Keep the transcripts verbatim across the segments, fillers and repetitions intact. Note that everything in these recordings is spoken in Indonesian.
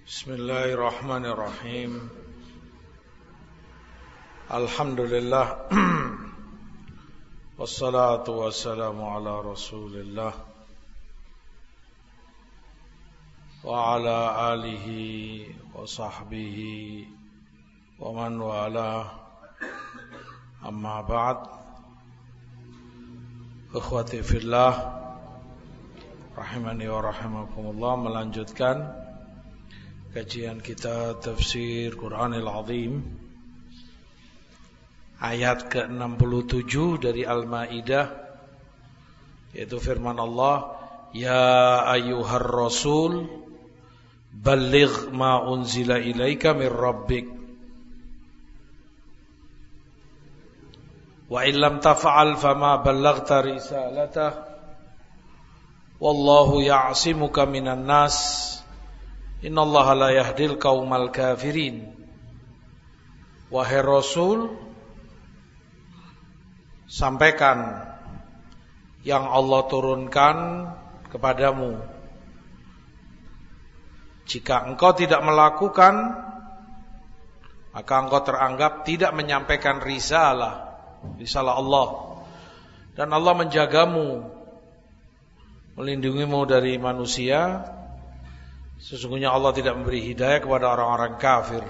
Bismillahirrahmanirrahim. Alhamdulillah. Wassalatu wassalamu ala Rasulillah wa ala alihi wa sahbihi wa man wala. Amma ba'd. Ikhwati fillah, rahimani wa rahimakumullah, melanjutkan kajian kita tafsir Quranil Azim, ayat ke enam puluh tujuh dari Al-Maidah, yaitu firman Allah, Ya ayyuhar rasul balligh ma unzila ilaika min rabbik wa illam taf'al fama ballaghta risalatah wallahu ya'simuka minan nas innallaha la yahdil qaumal kafirin. Wahai Rasul, sampaikan yang Allah turunkan kepadamu. Jika engkau tidak melakukan, maka engkau teranggap tidak menyampaikan risalah risalah Allah, dan Allah menjagamu, melindungimu dari manusia. Sesungguhnya Allah tidak memberi hidayah kepada orang-orang kafir.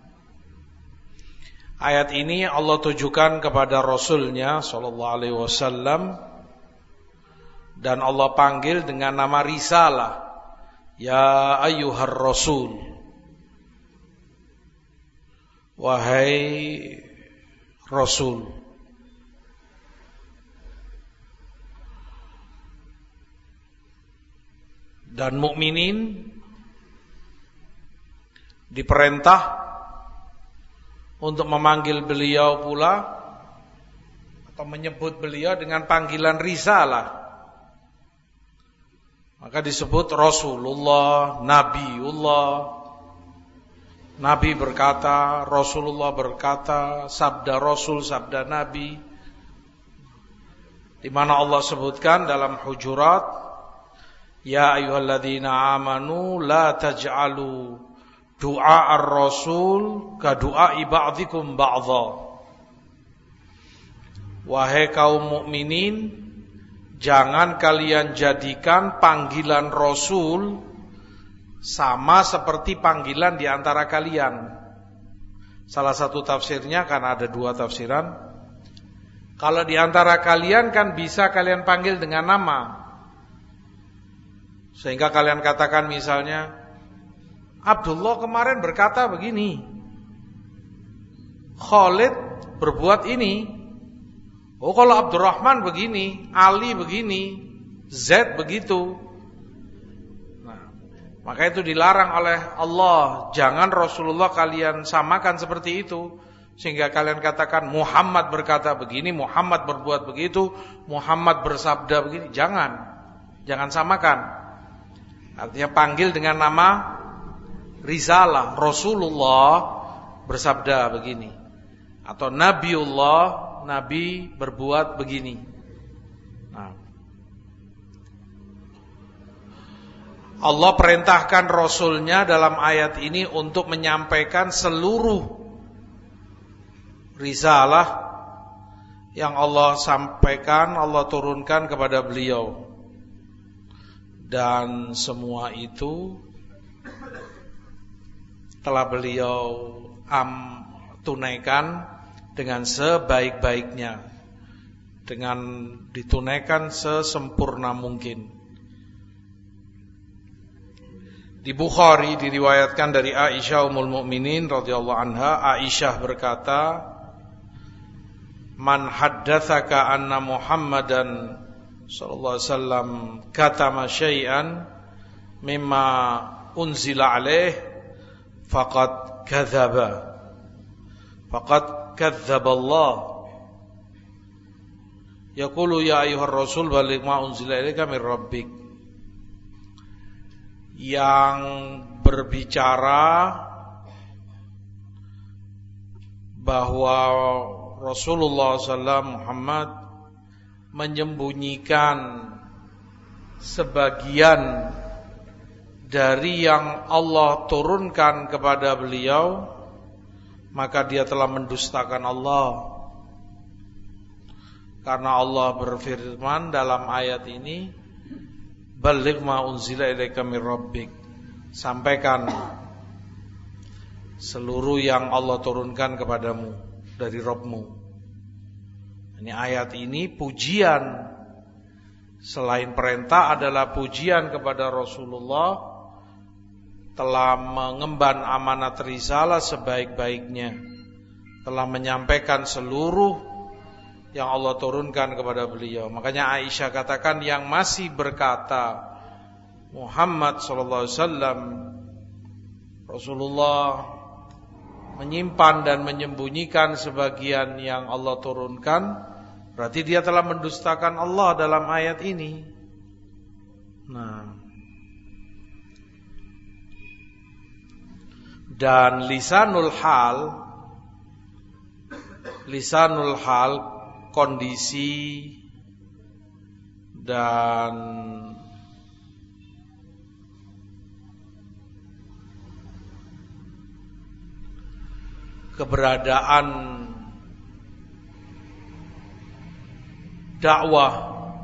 Ayat ini Allah tujukan kepada Rasulnya sallallahu alaihi wasallam, dan Allah panggil dengan nama risalah, Ya ayyuhar rasul, wahai Rasul. Dan mukminin diperintah untuk memanggil beliau pula, atau menyebut beliau dengan panggilan risalah. Maka disebut Rasulullah, Nabiullah. Nabi berkata, Rasulullah berkata, sabda Rasul, sabda Nabi. Di mana Allah sebutkan dalam Hujurat, Ya ayyuhalladzina amanu la taj'alu du'a ar-rasul ka du'ai ba'dikum ba'dha. Wahai kaum mukminin, jangan kalian jadikan panggilan Rasul sama seperti panggilan di antara kalian. Salah satu tafsirnya, karena ada dua tafsiran, kalau di antara kalian kan bisa kalian panggil dengan nama. Sehingga kalian katakan misalnya, Abdullah kemarin berkata begini, Khalid berbuat ini. Oh, kalau Abdurrahman begini, Ali begini, Zaid begitu. Nah, maka itu dilarang oleh Allah. Jangan Rasulullah kalian samakan seperti itu, sehingga kalian katakan Muhammad berkata begini, Muhammad berbuat begitu, Muhammad bersabda begini. Jangan, jangan samakan. Artinya panggil dengan nama risalah. Rasulullah bersabda begini, atau Nabiullah, Nabi berbuat begini. Nah, Allah perintahkan Rasulnya dalam ayat ini untuk menyampaikan seluruh risalah yang Allah sampaikan, Allah turunkan kepada beliau. Dan semua itu telah beliau am, tunaikan dengan sebaik-baiknya, dengan ditunaikan sesempurna mungkin. Di Bukhari diriwayatkan dari Aisyah ummul mukminin radhiyallahu anha, Aisyah berkata, Man haddatsaka anna Muhammadan sallallahu alaihi wasallam katama syai'an mimma unzila alaih faqad kadzaba faqad kadzdzaba Allah. Yaqulu ya ayyuhar rasul balligh ma unzila ilaika min rabbik. Yang berbicara bahwa Rasulullah sallallahu alaihi wasallam Muhammad menyembunyikan sebagian dari yang Allah turunkan kepada beliau, maka dia telah mendustakan Allah. Karena Allah berfirman dalam ayat ini, "Balligh ma unzila ilaika mir rabbik." Sampaikan seluruh yang Allah turunkan kepadamu dari Rabbmu. Ini ayat ini pujian, selain perintah adalah pujian kepada Rasulullah telah mengemban amanat risalah sebaik-baiknya, telah menyampaikan seluruh yang Allah turunkan kepada beliau. Makanya Aisyah katakan, yang masih berkata Muhammad sallallahu alaihi wasallam, Rasulullah menyimpan dan menyembunyikan sebagian yang Allah turunkan, berarti dia telah mendustakan Allah dalam ayat ini. Nah, dan lisanul hal, lisanul hal, kondisi dan keberadaan dakwah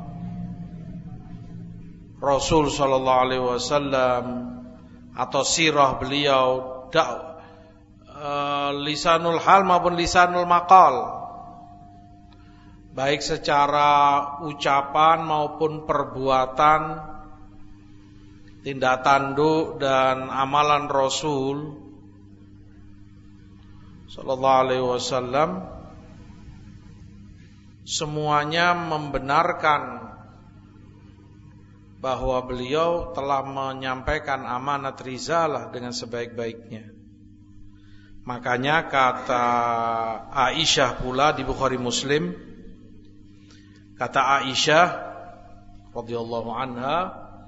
Rasul sallallahu alaihi wasallam atau sirah beliau, dak, uh, lisanul hal maupun lisanul maqal, baik secara ucapan maupun perbuatan, tindak tanduk dan amalan Rasul sallallahu alaihi wasallam semuanya membenarkan bahwa beliau telah menyampaikan amanat risalah dengan sebaik-baiknya. Makanya kata Aisyah pula di Bukhari Muslim, kata Aisyah radhiyallahu anha,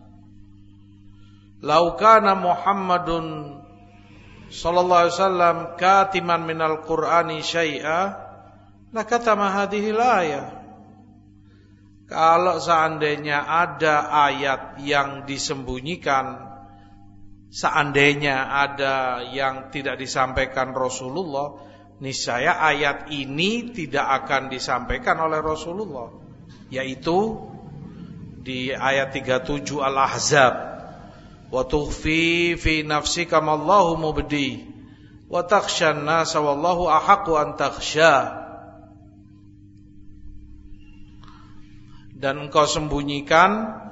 "Lau kana Muhammadun sallallahu alaihi wasallam katiman minal Qur'ani syai'a lakatama hadhil ayah." Kalau seandainya ada ayat yang disembunyikan, seandainya ada yang tidak disampaikan Rasulullah, niscaya ayat ini tidak akan disampaikan oleh Rasulullah, yaitu di ayat tiga puluh tujuh Al-Ahzab, wa tukhfi fi nafsika ma Allahu mubdi wa takhshan nasa wallahu ahaqqu an takhsha. Dan engkau sembunyikan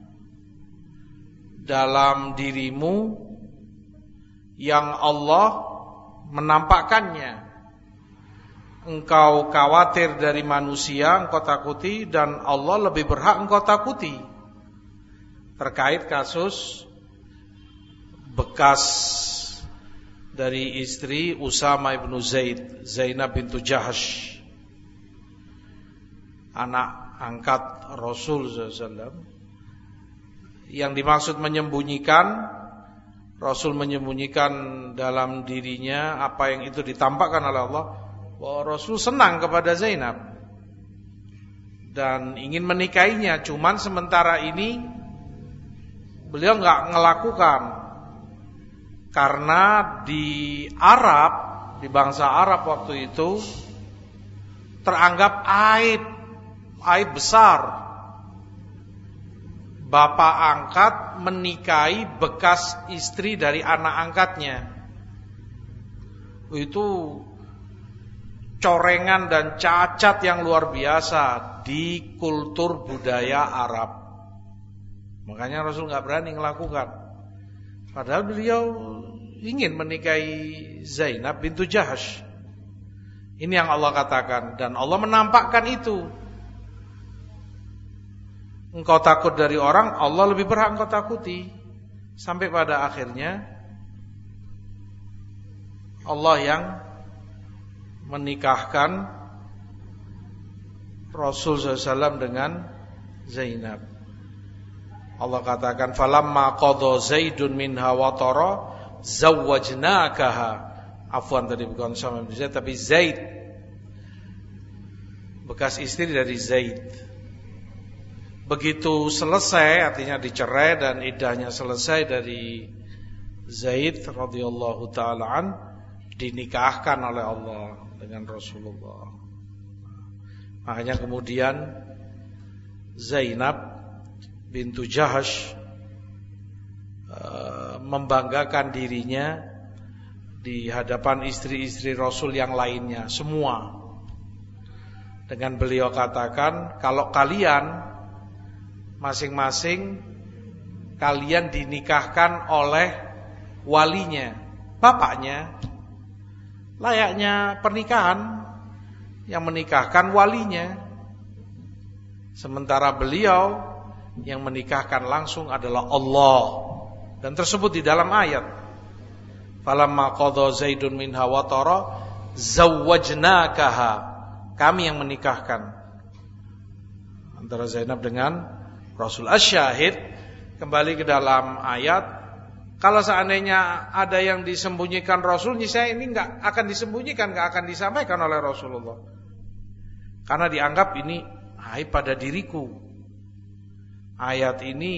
dalam dirimu yang Allah menampakkannya. Engkau khawatir dari manusia, engkau takuti, dan Allah lebih berhak engkau takuti. Terkait kasus bekas dari istri Usama ibnu Zaid, Zainab bintu Jahash, anak angkat Rasul sallallahu alaihi wasallam. Yang dimaksud menyembunyikan, Rasul menyembunyikan dalam dirinya apa yang itu ditampakkan oleh Allah, bahwa Rasul senang kepada Zainab dan ingin menikahinya, cuman sementara ini beliau enggak melakukan karena di Arab, di bangsa Arab waktu itu teranggap aib, aib besar bapak angkat menikahi bekas istri dari anak angkatnya. Itu corengan dan cacat yang luar biasa di kultur budaya Arab. Makanya Rasul gak berani melakukan. Padahal beliau ingin menikahi Zainab bintu Jahash. Ini yang Allah katakan, dan Allah menampakkan itu. Engkau takut dari orang, Allah lebih berhak engkau takuti. Sampai pada akhirnya Allah yang menikahkan Rasul sallallahu alaihi wasallam dengan Zainab. Allah katakan, falamma qadha Zaidun minha watara zawwajnakaha. Afwan, tadi bukan sama Zaid, tapi Zaid, bekas istri dari Zaid. begitu selesai, artinya dicerai dan iddahnya selesai dari Zaid radhiyallahu ta'ala an, dinikahkan oleh Allah dengan Rasulullah. Makanya kemudian Zainab bintu Jahash uh, membanggakan dirinya di hadapan istri-istri Rasul yang lainnya semua, dengan beliau katakan, kalau kalian masing-masing kalian dinikahkan oleh walinya, bapaknya, layaknya pernikahan yang menikahkan walinya. Sementara beliau yang menikahkan langsung adalah Allah. Dan tersebut di dalam ayat, falamma qadha Zaidun minha watara zawwajnakaha, kami yang menikahkan antara Zainab dengan Rasul. Asyahid, kembali ke dalam ayat, kalau seandainya ada yang disembunyikan Rasul, saya ini enggak akan disembunyikan, enggak akan disampaikan oleh Rasulullah, karena dianggap ini aib pada diriku. Ayat ini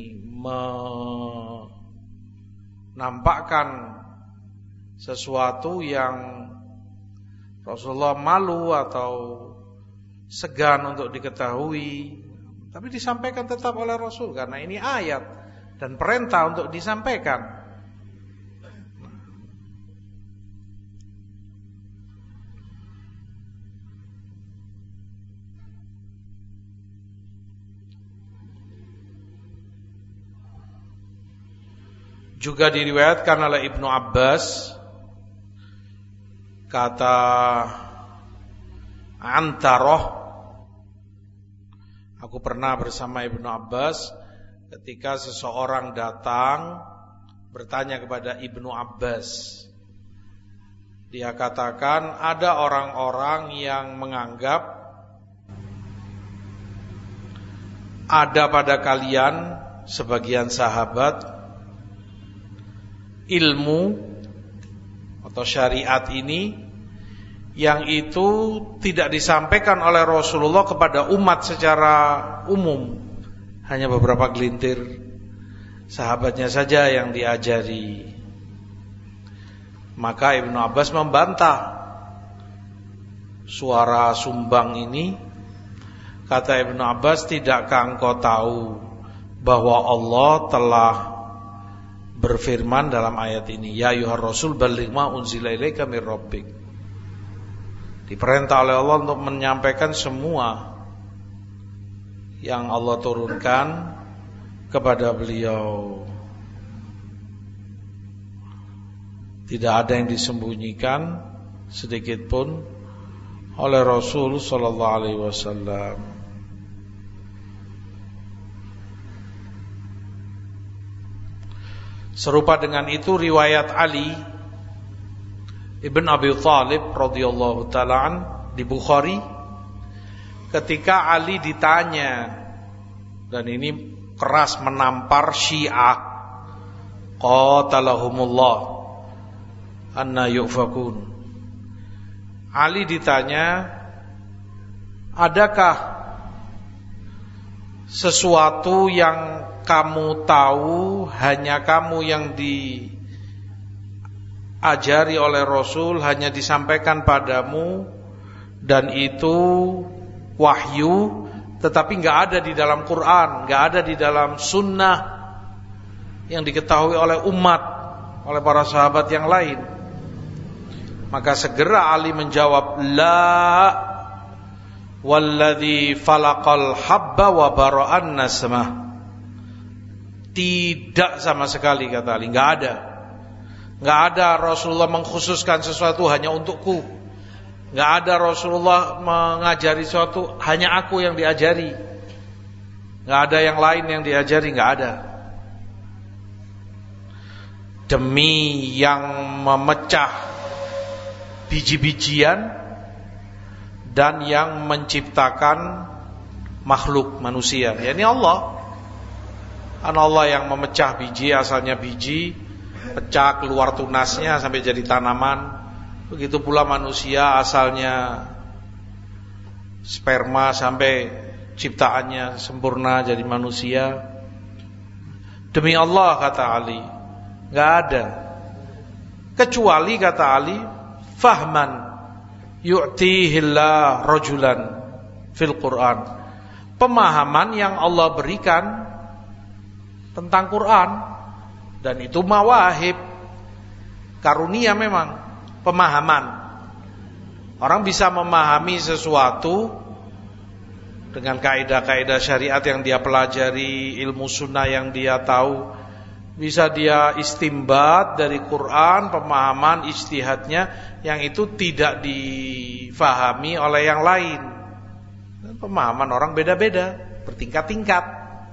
menampakkan sesuatu yang Rasulullah malu atau segan untuk diketahui, tapi disampaikan tetap oleh Rasul karena ini ayat dan perintah untuk disampaikan. Juga diriwayatkan oleh Ibnu Abbas, kata Antaroh, aku pernah bersama Ibnu Abbas ketika seseorang datang bertanya kepada Ibnu Abbas. Dia katakan, ada orang-orang yang menganggap ada pada kalian sebagian sahabat ilmu atau syariat ini yang itu tidak disampaikan oleh Rasulullah kepada umat secara umum, hanya beberapa gelintir sahabatnya saja yang diajari. Maka Ibnu Abbas membantah suara sumbang ini. Kata Ibnu Abbas, tidakkah engkau tahu bahwa Allah telah berfirman dalam ayat ini, ya ayyuhar rasul balligh ma unzila ilaika mir rabbik. Diperintah oleh Allah untuk menyampaikan semua yang Allah turunkan kepada beliau. Tidak ada yang disembunyikan sedikit pun oleh Rasul sallallahu alaihi wasallam. Serupa dengan itu riwayat Ali Ibn Abi Thalib radhiyallahu ta'ala an di Bukhari, ketika Ali ditanya, dan ini keras menampar Syiah, qatalahumullah anna yufakun. Ali ditanya, adakah sesuatu yang kamu tahu, hanya kamu yang diajari oleh Rasul, hanya disampaikan padamu, dan itu wahyu, tetapi enggak ada di dalam Quran, enggak ada di dalam sunnah yang diketahui oleh umat, oleh para sahabat yang lain. Maka segera Ali menjawab, la walladzi falaqal habba wa bara'an nasmah. Tidak sama sekali, kata Ali, enggak ada. Enggak ada Rasulullah mengkhususkan sesuatu hanya untukku. Enggak ada Rasulullah mengajari sesuatu hanya aku yang diajari. Enggak ada yang lain yang diajari, enggak ada. Demi yang memecah biji-bijian dan yang menciptakan makhluk manusia, yakni Allah. Allah yang memecah biji, asalnya biji, pecah keluar tunasnya sampai jadi tanaman. Begitu pula manusia, asalnya sperma sampai ciptaannya sempurna jadi manusia. Demi Allah, kata Ali, enggak ada. Kecuali, kata Ali, fahman yu'tihillah rajulan fil Quran. Pemahaman yang Allah berikan tentang Quran. Dan itu mawahib, karunia memang, pemahaman. Orang bisa memahami sesuatu dengan kaidah-kaidah syariat yang dia pelajari, ilmu sunnah yang dia tahu, bisa dia istimbat dari Quran, pemahaman ijtihadnya yang itu tidak difahami oleh yang lain. Pemahaman orang beda-beda, bertingkat-tingkat.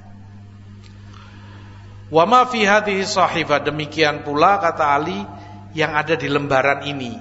Wa ma fi hadhihi sahifah, demikian pula kata Ali yang ada di lembaran ini.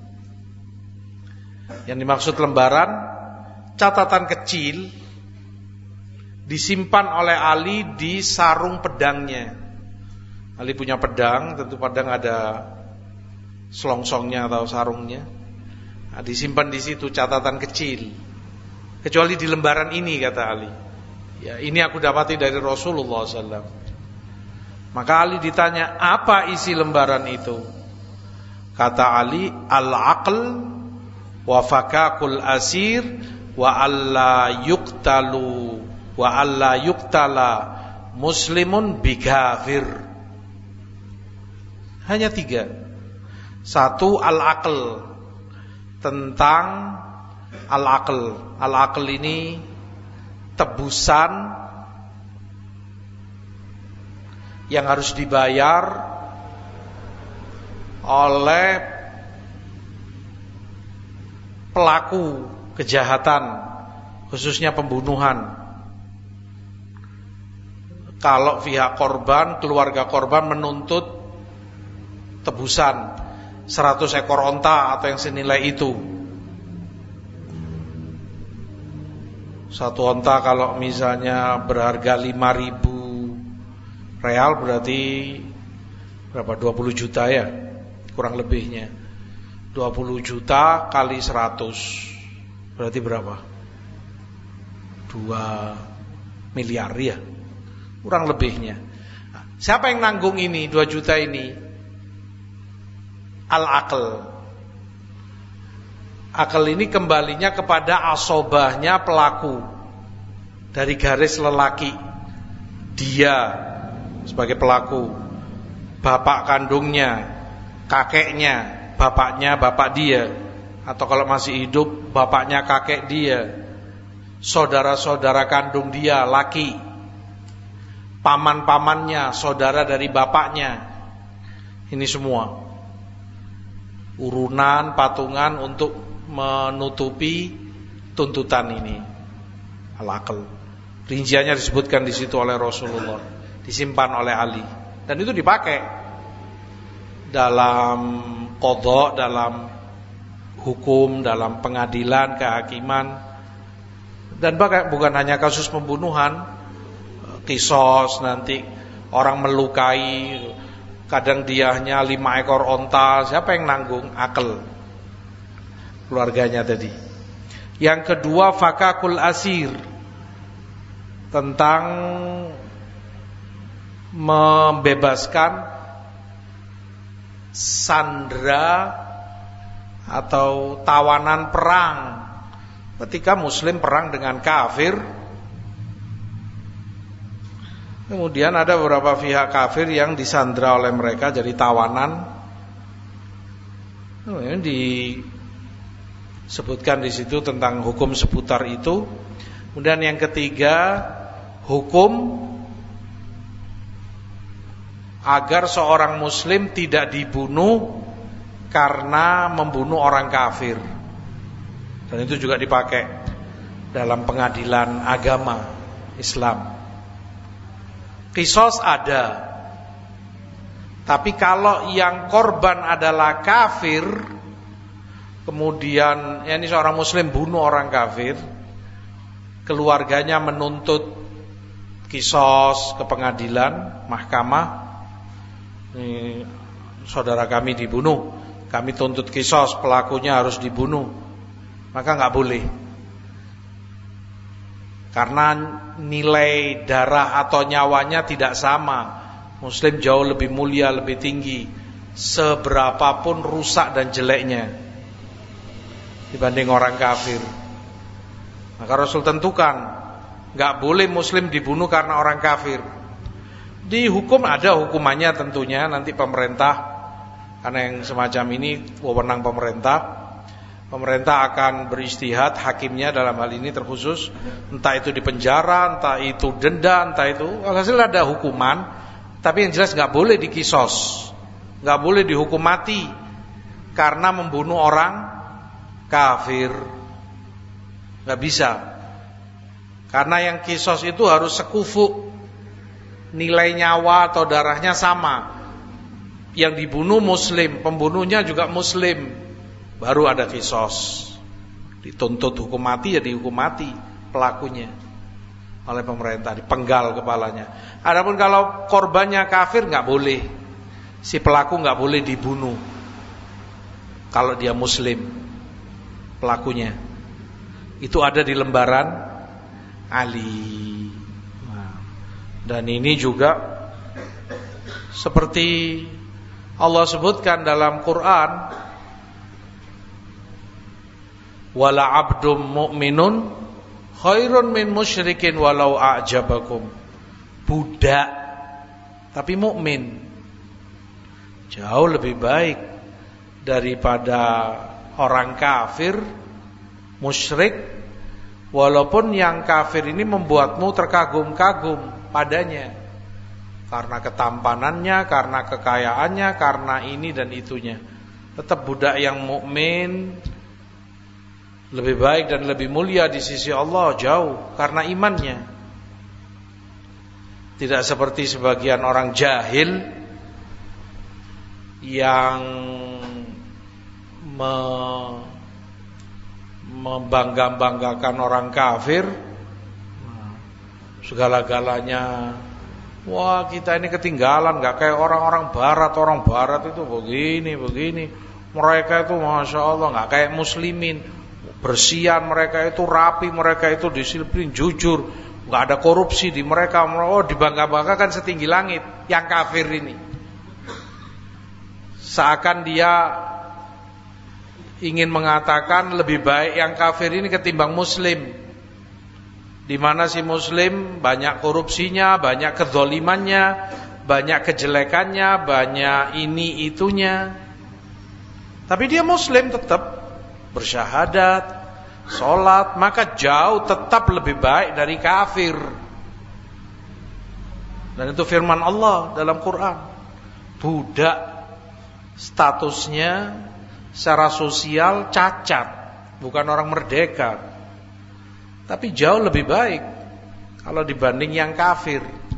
Yang dimaksud lembaran, catatan kecil disimpan oleh Ali di sarung pedangnya. Ali punya pedang, tentu pedang ada selongsongnya atau sarungnya. Nah, disimpan di situ catatan kecil. Kecuali di lembaran ini, kata Ali. Ya, ini aku dapati dari Rasulullah sallallahu alaihi wasallam. Maka Ali ditanya, apa isi lembaran itu? Kata Ali, al-aql wa fakakul asir wa alla yuqtalu wa alla yuqtala muslimun bikafir. Hanya tiga. Satu, al-aql, tentang al-aql. Al-aql ini tebusan yang harus dibayar oleh pelaku kejahatan, khususnya pembunuhan. Kalau pihak korban, keluarga korban menuntut tebusan seratus ekor onta atau yang senilai itu. Satu onta kalau misalnya berharga lima ribu real berarti berapa? dua puluh juta ya, kurang lebihnya. dua puluh juta kali seratus berarti berapa? dua miliar ya, kurang lebihnya. Siapa yang nanggung ini dua juta ini? Al-aql. Akal ini kembalinya kepada asobahnya pelaku dari garis lelaki. Dia sebagai pelaku, bapak kandungnya, kakeknya, bapaknya bapak dia, atau kalau masih hidup bapaknya kakek dia, saudara-saudara kandung dia laki, paman-pamannya, saudara dari bapaknya. Ini semua urunan patungan untuk menutupi tuntutan ini. Al-aql. Rinciannya disebutkan di situ oleh Rasulullah, disimpan oleh Ali, dan itu dipakai dalam qadha, dalam hukum, dalam pengadilan, kehakiman. Dan bukan hanya kasus pembunuhan, qisas, nanti orang melukai, kadang diahnya lima ekor onta, siapa yang nanggung? Akal, keluarganya tadi. Yang kedua, fakakul asir, tentang membebaskan sandera atau tawanan perang. Ketika muslim perang dengan kafir, kemudian ada beberapa pihak kafir yang disandera oleh mereka jadi tawanan. Ini disebutkan di situ tentang hukum seputar itu. Kemudian yang ketiga, hukum agar seorang muslim tidak dibunuh karena membunuh orang kafir. Dan itu juga dipakai dalam pengadilan agama Islam. Qisas ada, tapi kalau yang korban adalah kafir, kemudian ya ini seorang muslim bunuh orang kafir, keluarganya menuntut qisas ke pengadilan, mahkamah, ini, saudara kami dibunuh, kami tuntut qisas, pelakunya harus dibunuh, maka nggak boleh. Karena nilai darah atau nyawanya tidak sama. Muslim jauh lebih mulia, lebih tinggi, seberapapun rusak dan jeleknya dibanding orang kafir. Maka Rasul tentukan, gak boleh Muslim dibunuh karena orang kafir. Di hukum ada hukumannya tentunya, nanti pemerintah, karena yang semacam ini wewenang pemerintah, pemerintah akan beristihad, hakimnya dalam hal ini terkhusus, entah itu dipenjara, entah itu denda, entah itu, hasil ada hukuman. Tapi yang jelas gak boleh dikisos, gak boleh dihukum mati karena membunuh orang kafir. Gak bisa. Karena yang kisos itu harus sekufu, nilai nyawa atau darahnya sama. Yang dibunuh muslim, pembunuhnya juga muslim, baru ada kisos. Dituntut hukum mati ya dihukum mati pelakunya oleh pemerintah, dipenggal kepalanya. Adapun kalau korbannya kafir nggak boleh, si pelaku nggak boleh dibunuh. Kalau dia muslim, pelakunya itu ada di lembaran Ali. Nah, dan ini juga seperti Allah sebutkan dalam Quran, wala abdum mu'minun khairun min musyrikin walau a'jabakum. Budak tapi mukmin jauh lebih baik daripada orang kafir musyrik, walaupun yang kafir ini membuatmu terkagum-kagum padanya karena ketampanannya, karena kekayaannya, karena ini dan itunya. Tetap budak yang mukmin lebih baik dan lebih mulia di sisi Allah jauh karena imannya. Tidak seperti sebagian orang jahil yang me, membangga-banggakan orang kafir, segala-galanya. Wah, kita ini ketinggalan, gak kayak orang-orang barat. Orang barat itu begini, begini. Mereka itu Masya Allah gak kayak muslimin. Bersihan mereka itu, rapi mereka itu, disiplin, jujur, nggak ada korupsi di mereka. Oh, dibangga-banggakan setinggi langit yang kafir ini. Seakan dia ingin mengatakan lebih baik yang kafir ini ketimbang muslim. Di mana si muslim banyak korupsinya, banyak kedzalimannya, banyak kejelekannya, banyak ini itunya. Tapi dia muslim tetap bersyahadat, sholat, maka jauh tetap lebih baik dari kafir. Dan itu firman Allah dalam Quran. Budak statusnya secara sosial cacat, bukan orang merdeka, tapi jauh lebih baik kalau dibanding yang kafir.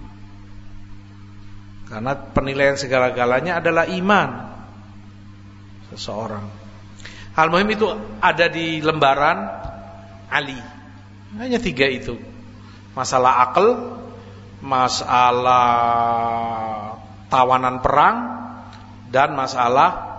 Karena penilaian segala-galanya adalah iman seseorang. Hal muhim itu ada di lembaran Ali. Hanya tiga itu. Masalah akal, masalah tawanan perang, dan masalah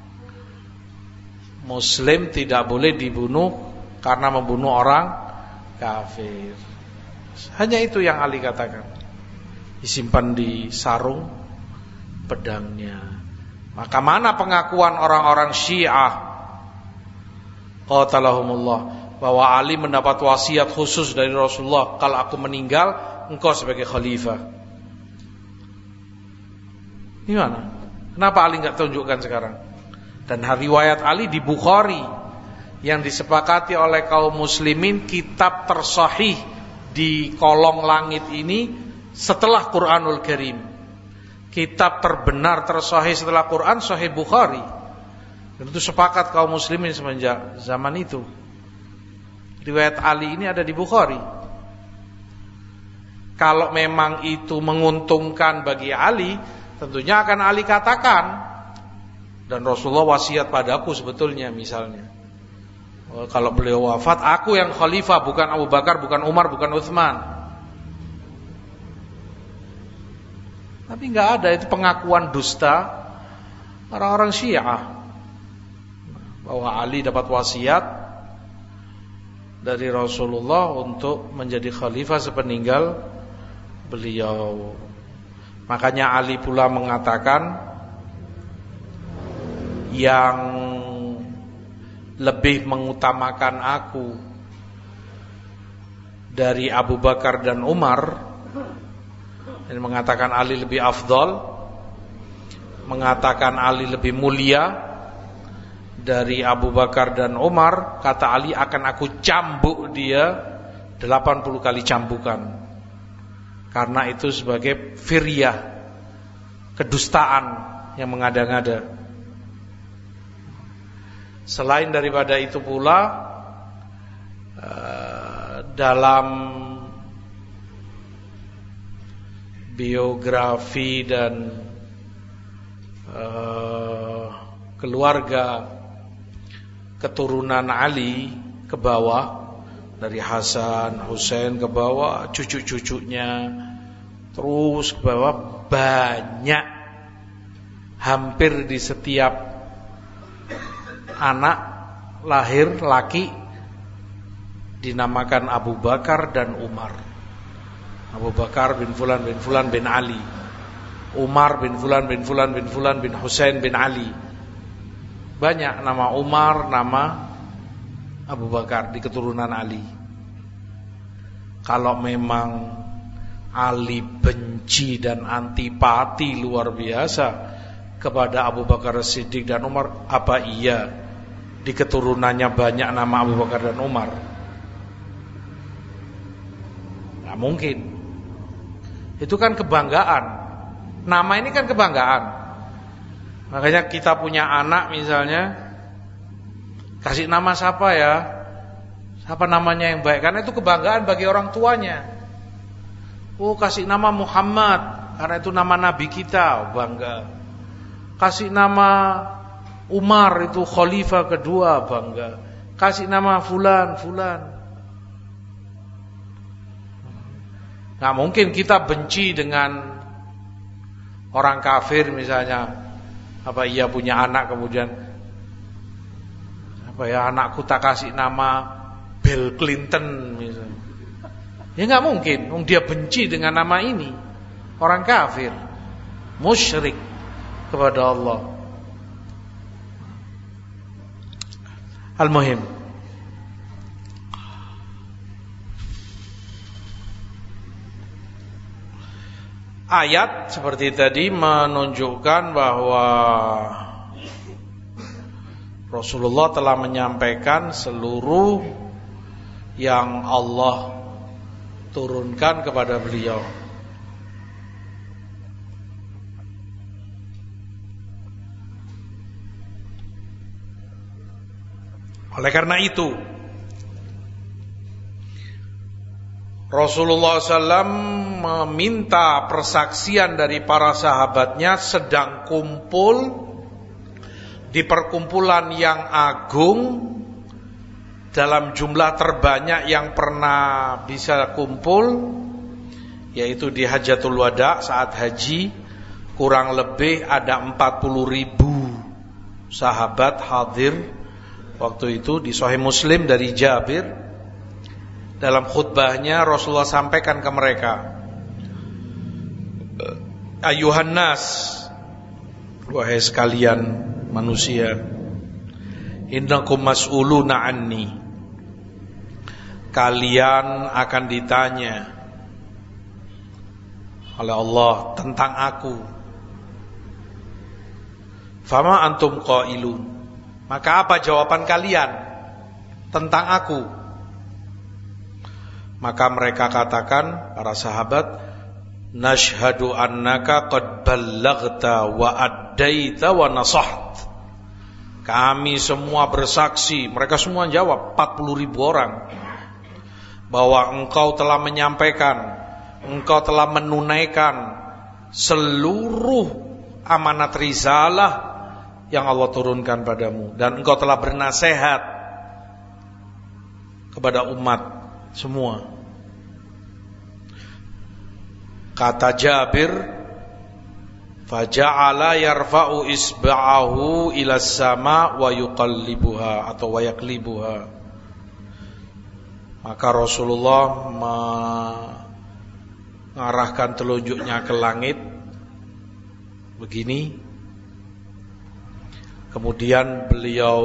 muslim tidak boleh dibunuh karena membunuh orang kafir. Hanya itu yang Ali katakan. Disimpan di sarung pedangnya. Maka mana pengakuan orang-orang Syiah qatalahumullah bahwa Ali mendapat wasiat khusus dari Rasulullah, kalau aku meninggal engkau sebagai khalifah. Gimana? Kenapa Ali enggak tunjukkan sekarang? Dan riwayat Ali di Bukhari yang disepakati oleh kaum muslimin, kitab tersahih di kolong langit ini setelah Quranul Karim. Kitab terbenar tersahih setelah Quran Sahih Bukhari. Dan itu sepakat kaum muslimin semenjak zaman itu. Riwayat Ali ini ada di Bukhari. Kalau memang itu menguntungkan bagi Ali, tentunya akan Ali katakan. Dan Rasulullah wasiat padaku sebetulnya misalnya. Kalau beliau wafat, aku yang khalifah, bukan Abu Bakar, bukan Umar, bukan Utsman. Tapi enggak ada, itu pengakuan dusta orang-orang Syiah bahwa Ali dapat wasiat dari Rasulullah untuk menjadi khalifah sepeninggal beliau. Makanya Ali pula mengatakan, yang lebih mengutamakan aku dari Abu Bakar dan Umar, dan mengatakan Ali lebih afdal, mengatakan Ali lebih mulia dari Abu Bakar dan Umar, kata Ali, akan aku cambuk dia delapan puluh kali cambukan. Karena itu sebagai firyah, kedustaan yang mengada-ngada. Selain daripada itu pula, dalam biografi dan uh, keluarga keturunan Ali ke bawah, dari Hasan, Husain ke bawah, cucu-cucunya terus ke bawah, banyak, hampir di setiap anak lahir laki dinamakan Abu Bakar dan Umar. Abu Bakar bin Fulan bin Fulan bin Ali, Umar bin Fulan bin Fulan bin Fulan bin Husain bin Ali. Banyak nama Umar, nama Abu Bakar di keturunan Ali. Kalau memang Ali benci dan antipati luar biasa kepada Abu Bakar Siddiq dan Umar, apa iya di keturunannya banyak nama Abu Bakar dan Umar? Nggak mungkin. Itu kan kebanggaan. Nama ini kan kebanggaan. Makanya kita punya anak misalnya, kasih nama siapa ya? Siapa namanya yang baik? Karena itu kebanggaan bagi orang tuanya. Oh, kasih nama Muhammad karena itu nama nabi kita, bangga. Kasih nama Umar, itu khalifah kedua, bangga. Kasih nama fulan, fulan. Nah, mungkin kita benci dengan orang kafir misalnya. Apa iya punya anak kemudian, apa ya, anakku tak kasih nama Bill Clinton misalnya. Ya nggak mungkin, dia benci dengan nama ini. Orang kafir, musyrik kepada Allah. Al-muhim, ayat seperti tadi menunjukkan bahwa Rasulullah telah menyampaikan seluruh yang Allah turunkan kepada beliau. Oleh karena itu, Rasulullah shallallahu alaihi wasallam meminta persaksian dari para sahabatnya sedang kumpul di perkumpulan yang agung dalam jumlah terbanyak yang pernah bisa kumpul, yaitu di Hajjatul Wada saat haji. Kurang lebih ada empat puluh ribu sahabat hadir waktu itu. Di Sahih Muslim dari Jabir, dalam khutbahnya Rasulullah sampaikan ke mereka, ayuhan nas, wahai sekalian manusia, innakum mas'uluna anni, kalian akan ditanya oleh Allah tentang aku. Fama antum qailun, maka apa jawaban kalian tentang aku? Maka mereka katakan, para sahabat, nashhadu annaka qad ballaghta wa addaita wa nasaht. Kami semua bersaksi, mereka semua jawab, empat puluh ribu orang, bahwa engkau telah menyampaikan, engkau telah menunaikan seluruh amanat risalah yang Allah turunkan padamu, dan engkau telah bernasihat kepada umat semua. Kata Jabir, faja'ala yarfa'u isba'ahu ila sama wa yuqallibuha atau wa yaklibuha. Maka Rasulullah mengarahkan telunjuknya ke langit begini. Kemudian beliau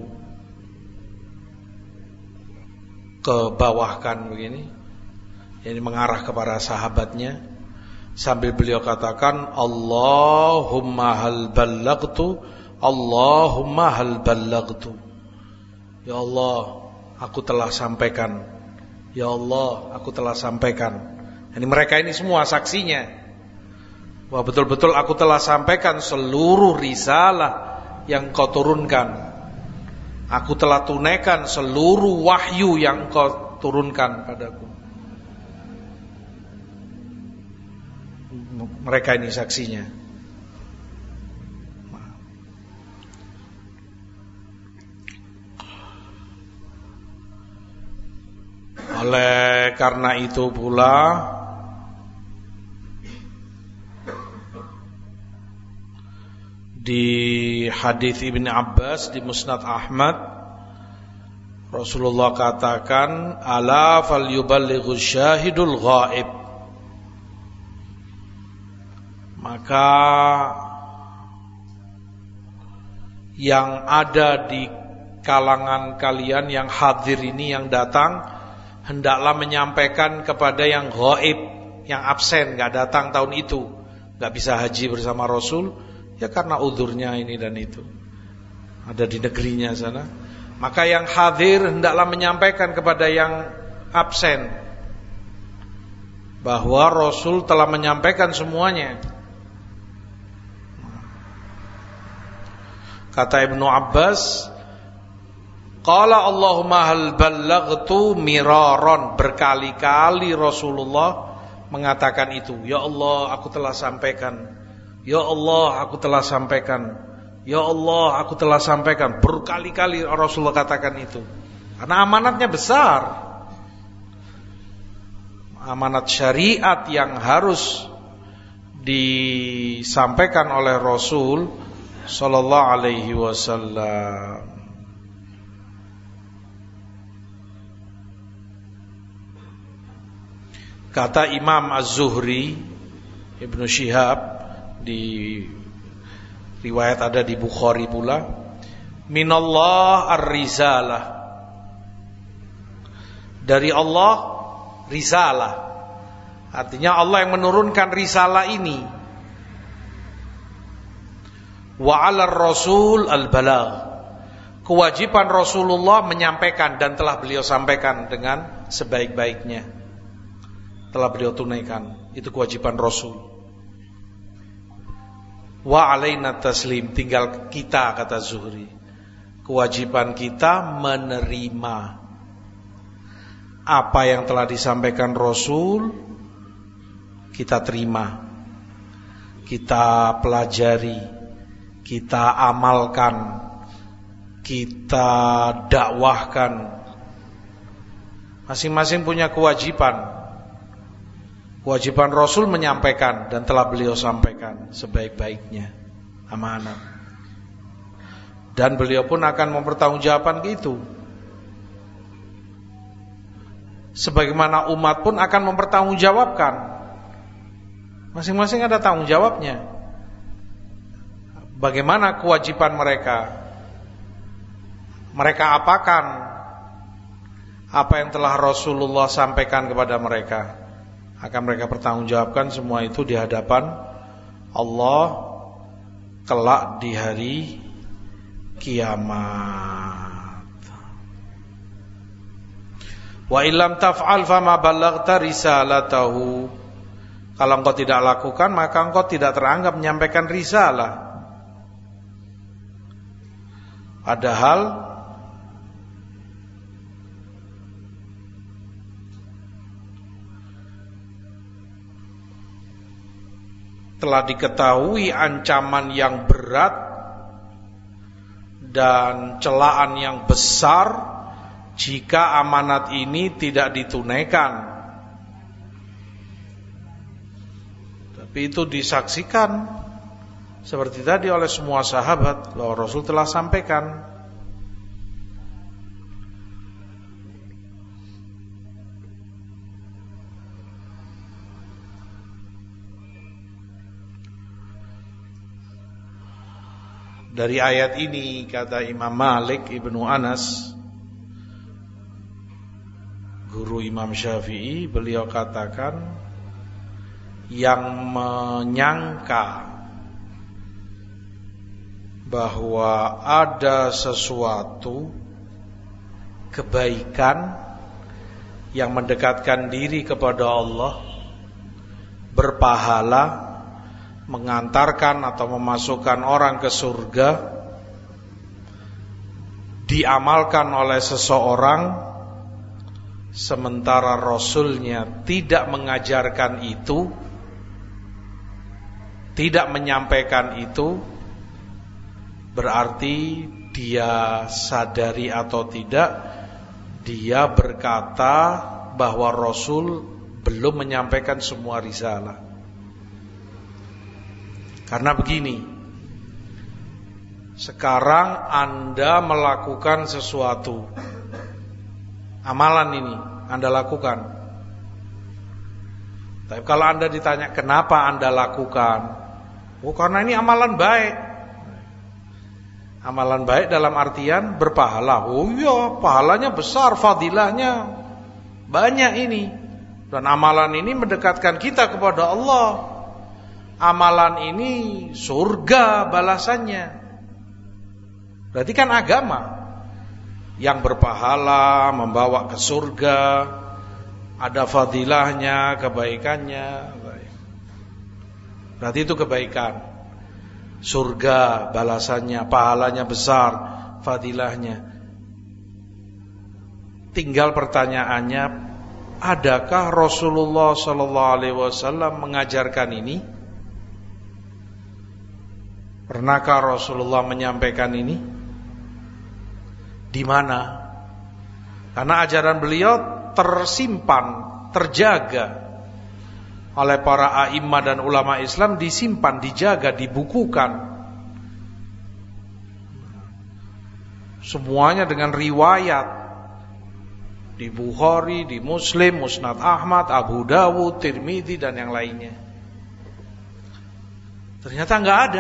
ke bawahkan begini, yani mengarah kepada sahabatnya, sambil beliau katakan, Allahumma hal ballagtu, Allahumma hal ballagtu. Ya Allah, aku telah sampaikan. Ya Allah, aku telah sampaikan. Yani mereka ini semua saksinya, bahwa betul-betul aku telah sampaikan seluruh risalah yang kau turunkan. Aku telah tunaikan seluruh wahyu yang kau turunkan padaku. Mereka ini saksinya. Oleh karena itu pula, di hadis Ibnu Abbas di Musnad Ahmad, Rasulullah katakan, ala falyuballighu syahidul ghaib. Maka yang ada di kalangan kalian yang hadir ini, yang datang, hendaklah menyampaikan kepada yang ghaib, yang absen, gak datang tahun itu, gak bisa haji bersama Rasul, ya karena udurnya ini dan itu, ada di negerinya sana. Maka yang hadir hendaklah menyampaikan kepada yang absen bahwa Rasul telah menyampaikan semuanya. Kata Ibnu Abbas, qala Allahumma hal ballaghtu miraron, berkali-kali Rasulullah mengatakan itu. Ya Allah, aku telah sampaikan. Ya Allah, aku telah sampaikan. Ya Allah, aku telah sampaikan. Berkali-kali Rasulullah katakan itu. Karena amanatnya besar. Amanat syariat yang harus disampaikan oleh Rasul sallallahu alaihi wasallam. Kata Imam Az-Zuhri, Ibnu Syihab, di riwayat ada di Bukhari pula, minallah ar-risalah, dari Allah risalah, artinya Allah yang menurunkan risalah ini. Wa 'alar rasul al-balagh, kewajiban Rasulullah menyampaikan, dan telah beliau sampaikan dengan sebaik-baiknya, telah beliau tunaikan, itu kewajiban Rasul. Wa alaina taslim, tinggal kita, kata Zuhri, kewajiban kita menerima apa yang telah disampaikan Rasul, kita terima, kita pelajari, kita amalkan, kita dakwahkan. Masing-masing punya kewajiban. Kewajiban Rasul menyampaikan, dan telah beliau sampaikan sebaik-baiknya, amanah. Dan beliau pun akan mempertanggungjawabkan itu. Sebagaimana umat pun akan mempertanggungjawabkan. Masing-masing ada tanggung jawabnya. Bagaimana kewajiban mereka? Mereka apakan apa yang telah Rasulullah sampaikan kepada mereka? Akan mereka pertanggungjawabkan semua itu di hadapan Allah kelak di hari kiamat. Wa illam taf'al fama ballaghta risalatahu, kalau engkau tidak lakukan maka engkau tidak teranggap menyampaikan risalah. Padahal telah diketahui ancaman yang berat dan celaan yang besar jika amanat ini tidak ditunaikan. Tapi itu disaksikan seperti tadi oleh semua sahabat bahwa Rasul telah sampaikan. Dari ayat ini kata Imam Malik Ibnu Anas, guru Imam Syafi'i, beliau katakan yang menyangka bahwa ada sesuatu kebaikan yang mendekatkan diri kepada Allah, berpahala, mengantarkan atau memasukkan orang ke surga, diamalkan oleh seseorang, sementara Rasulnya tidak mengajarkan itu, tidak menyampaikan itu, berarti dia sadari atau tidak, dia berkata bahwa Rasul belum menyampaikan semua risalah. Karena begini, sekarang Anda melakukan sesuatu, amalan ini Anda lakukan. Tapi kalau Anda ditanya kenapa Anda lakukan, oh karena ini amalan baik. Amalan baik dalam artian berpahala. Oh iya, pahalanya besar, fadilahnya banyak ini. Dan amalan ini mendekatkan kita kepada Allah. Amalan ini surga balasannya. Berarti kan agama yang berpahala, membawa ke surga, ada fadilahnya, kebaikannya. Berarti itu kebaikan. Surga balasannya, pahalanya besar, fadilahnya. Tinggal pertanyaannya, adakah Rasulullah sallallahu alaihi wasallam mengajarkan ini? Pernahkah Rasulullah menyampaikan ini? Di mana? Karena ajaran beliau tersimpan, terjaga oleh para a'immah dan ulama Islam, disimpan, dijaga, dibukukan. Semuanya dengan riwayat di Bukhari, di Muslim, Musnad Ahmad, Abu Dawud, Tirmidzi dan yang lainnya. Ternyata enggak ada.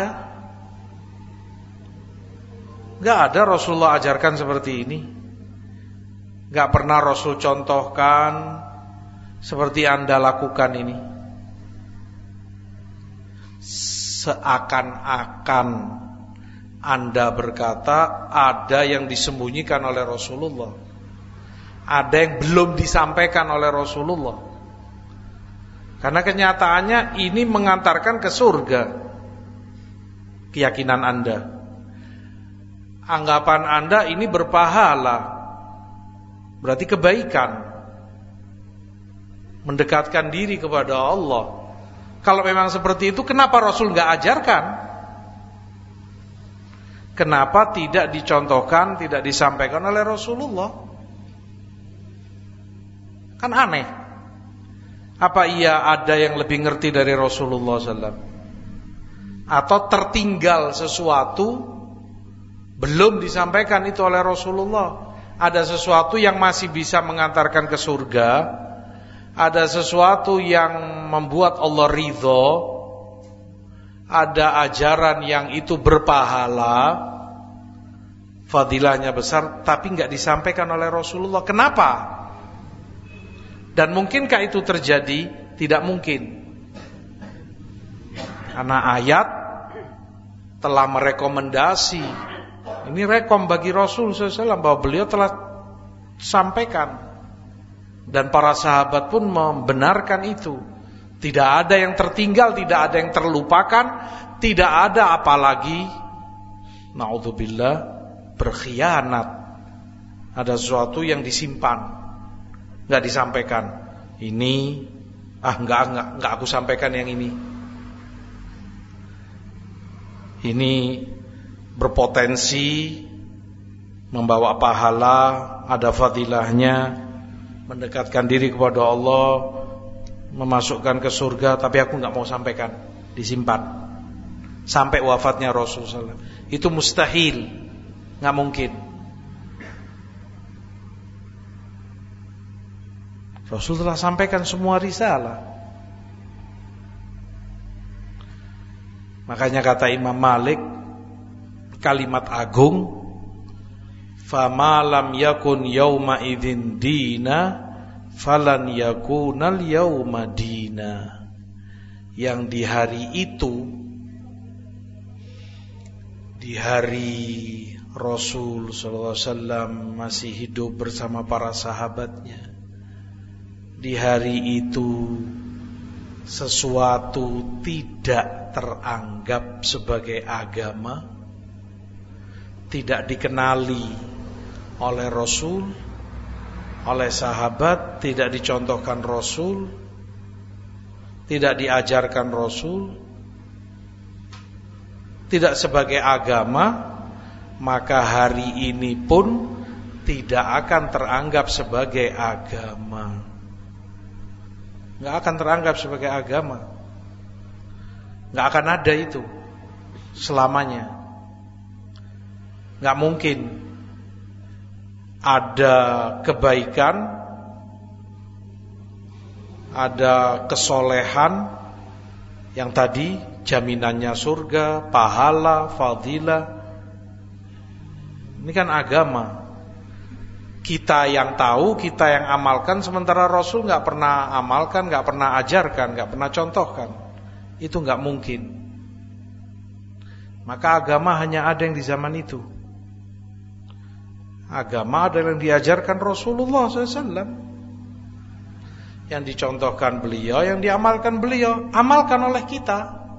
Enggak ada Rasulullah ajarkan seperti ini. Enggak pernah Rasul contohkan seperti Anda lakukan ini. Seakan-akan Anda berkata ada yang disembunyikan oleh Rasulullah, ada yang belum disampaikan oleh Rasulullah. Karena kenyataannya ini mengantarkan ke surga. Keyakinan Anda, anggapan Anda ini berpahala, berarti kebaikan, mendekatkan diri kepada Allah. Kalau memang seperti itu, kenapa Rasul enggak ajarkan? Kenapa tidak dicontohkan, tidak disampaikan oleh Rasulullah? Kan aneh. Apa iya ada yang lebih ngerti dari Rasulullah sallallahu alaihi wasallam? Atau tertinggal sesuatu belum disampaikan itu oleh Rasulullah? Ada sesuatu yang masih bisa mengantarkan ke surga, ada sesuatu yang membuat Allah ridho, ada ajaran yang itu berpahala, fadilahnya besar, tapi enggak disampaikan oleh Rasulullah. Kenapa? Dan mungkinkah itu terjadi? Tidak mungkin. Karena ayat telah merekomendasi, ini rekom bagi Rasul sallallahu alaihi wasallam, bahwa beliau telah sampaikan. Dan para sahabat pun membenarkan itu. Tidak ada yang tertinggal, tidak ada yang terlupakan, tidak ada apalagi naudzubillah berkhianat. Ada sesuatu yang disimpan, enggak disampaikan. Ini ah enggak enggak enggak aku sampaikan yang ini. Ini berpotensi membawa pahala, ada fadilahnya, mendekatkan diri kepada Allah, memasukkan ke surga, tapi aku enggak mau sampaikan, disimpan sampai wafatnya Rasulullah sallallahu alaihi wasallam. Itu mustahil, enggak mungkin. Rasul telah sampaikan semua risalah. Makanya kata Imam Malik, kalimat agung, fama lam yakun yauma idzin dina falan yakunal yauma dina. Yang di hari itu, di hari Rasul sallallahu alaihi wasallam masih hidup bersama para sahabatnya, di hari itu sesuatu tidak teranggap sebagai agama, tidak dikenali oleh Rasul, oleh sahabat, tidak dicontohkan Rasul, tidak diajarkan Rasul, tidak sebagai agama, maka hari ini pun tidak akan teranggap sebagai agama. Nggak akan teranggap sebagai agama. Nggak akan ada itu selamanya. Nggak mungkin ada kebaikan, ada kesolehan yang tadi jaminannya surga, pahala, fadilah. Ini kan agama. Kita yang tahu, kita yang amalkan, sementara Rasul nggak pernah amalkan, nggak pernah ajarkan, nggak pernah contohkan. Itu nggak mungkin. Maka agama hanya ada yang di zaman itu. Agama adalah yang diajarkan Rasulullah shallallahu alaihi wasallam, yang dicontohkan beliau, yang diamalkan beliau, amalkan oleh kita.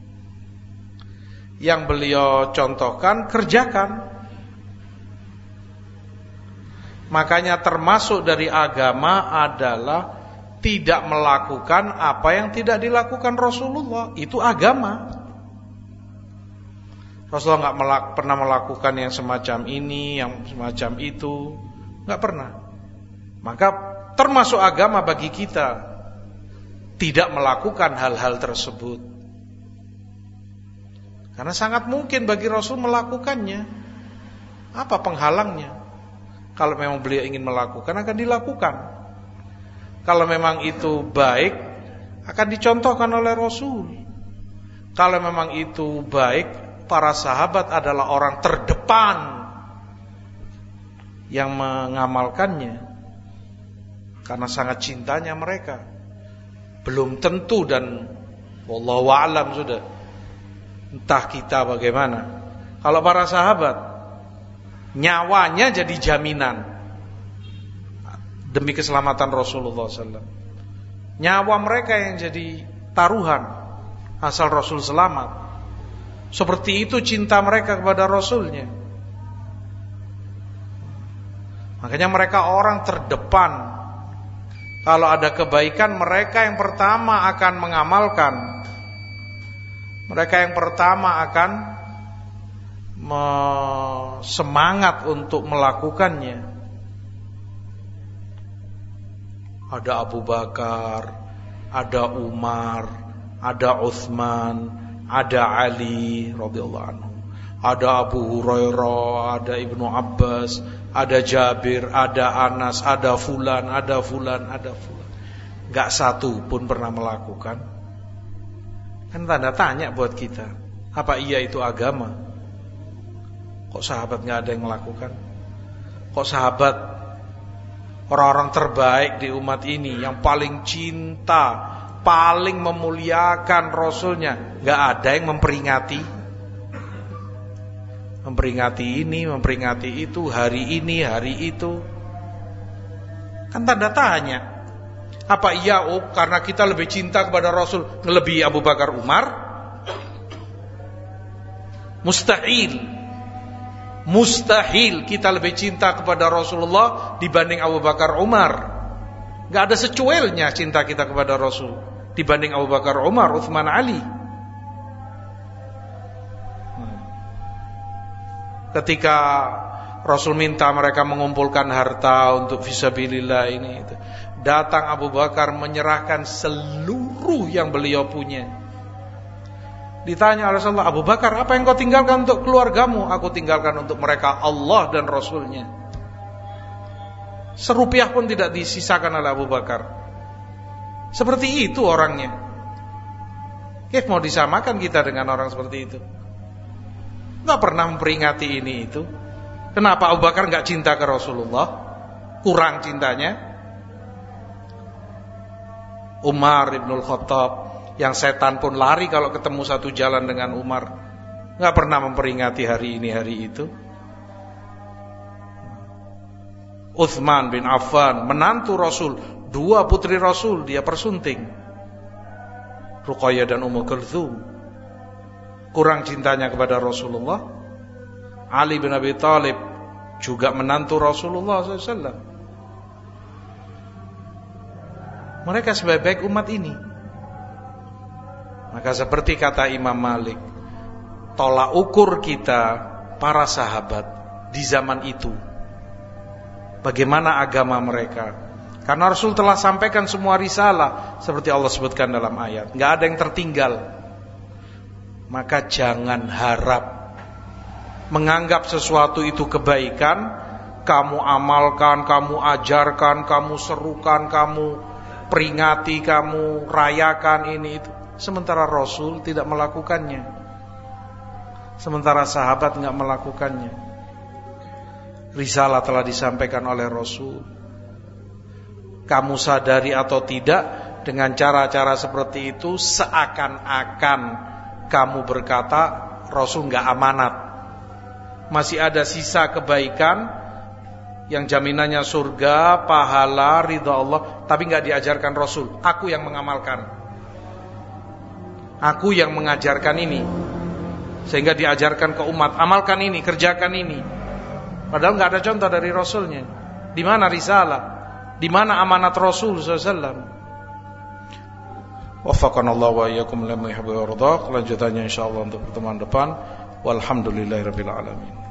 Yang beliau contohkan, kerjakan. Makanya termasuk dari agama adalah tidak melakukan apa yang tidak dilakukan Rasulullah. Itu agama. Rasulullah nggak melak, pernah melakukan yang semacam ini, yang semacam itu, nggak pernah. Maka termasuk agama bagi kita tidak melakukan hal-hal tersebut. Karena sangat mungkin bagi Rasul melakukannya. Apa penghalangnya? Kalau memang beliau ingin melakukan, akan dilakukan. Kalau memang itu baik, akan dicontohkan oleh Rasul. Kalau memang itu baik, para sahabat adalah orang terdepan yang mengamalkannya, karena sangat cintanya mereka. Belum tentu, dan wallahu a'lam sudah, entah kita bagaimana. Kalau para sahabat, nyawanya jadi jaminan demi keselamatan Rasulullah shallallahu alaihi wasallam. Nyawa mereka yang jadi taruhan asal Rasul selamat. Seperti itu cinta mereka kepada Rasulnya. Makanya mereka orang terdepan. Kalau ada kebaikan, mereka yang pertama akan mengamalkan. Mereka yang pertama akan semangat untuk melakukannya. Ada Abu Bakar, ada Umar, ada Utsman, ada Ali radhiyallahu anhu, ada Abu Hurairah, ada Ibnu Abbas, ada Jabir, ada Anas, ada fulan, ada fulan, ada fulan. Enggak satu pun pernah melakukan. Kan tanda tanya buat kita, apa iya itu agama? Kok sahabat gak ada yang melakukan? Kok sahabat, orang-orang terbaik di umat ini, yang paling cinta, paling memuliakan Rasulnya, gak ada yang memperingati? Memperingati ini, memperingati itu, hari ini, hari itu. Kan tanda tanya. Apa iya, oh karena kita lebih cinta kepada Rasul, ngelebihi Abu Bakar, Umar? Mustahil. Mustahil kita lebih cinta kepada Rasulullah dibanding Abu Bakar, Umar. Gak ada secuelnya cinta kita kepada Rasul dibanding Abu Bakar, Umar, Utsman, Ali. Ketika Rasul minta mereka mengumpulkan harta untuk fisabilillah ini itu, datang Abu Bakar menyerahkan seluruh yang beliau punya. Ditanya oleh Rasulullah, Abu Bakar, apa yang kau tinggalkan untuk keluargamu? Aku tinggalkan untuk mereka Allah dan Rasulnya. Serupiah pun tidak disisakan oleh Abu Bakar. Seperti itu orangnya. Kif mau disamakan kita dengan orang seperti itu? Nggak pernah memperingati ini itu. Kenapa Abu Bakar nggak cinta ke Rasulullah? Kurang cintanya. Umar ibnul Khattab, yang setan pun lari kalau ketemu satu jalan dengan Umar, nggak pernah memperingati hari ini hari itu. Utsman bin Affan, menantu Rasul, dua putri Rasul dia persunting, Ruqayyah dan Ummu Kulthum. Kurang cintanya kepada Rasulullah. Ali bin Abi Thalib, juga menantu Rasulullah sallallahu alaihi wasallam. Mereka sebaik-baik umat ini. Maka seperti kata Imam Malik, tolak ukur kita para sahabat di zaman itu, bagaimana agama mereka. Karena Rasul telah sampaikan semua risalah, seperti Allah sebutkan dalam ayat, nggak ada yang tertinggal. Maka jangan harap menganggap sesuatu itu kebaikan, kamu amalkan, kamu ajarkan, kamu serukan, kamu peringati, kamu rayakan ini itu, sementara Rasul tidak melakukannya, sementara sahabat nggak melakukannya. Risalah telah disampaikan oleh Rasul. Kamu sadari atau tidak, dengan cara-cara seperti itu seakan-akan kamu berkata Rasul nggak amanat. Masih ada sisa kebaikan yang jaminannya surga, pahala, ridha Allah, tapi nggak diajarkan Rasul. Aku yang mengamalkan, aku yang mengajarkan ini, sehingga diajarkan ke umat, amalkan ini, kerjakan ini. Padahal nggak ada contoh dari Rasulnya. Di mana risalah? Di mana amanat Rasul sallallahu alaihi wasallam? Waffaqanallahu wa iyyakum lima yuhibbu wa yarda. Kelanjutannya insyaallah untuk pertemuan depan. Walhamdulillahirabbil alamin.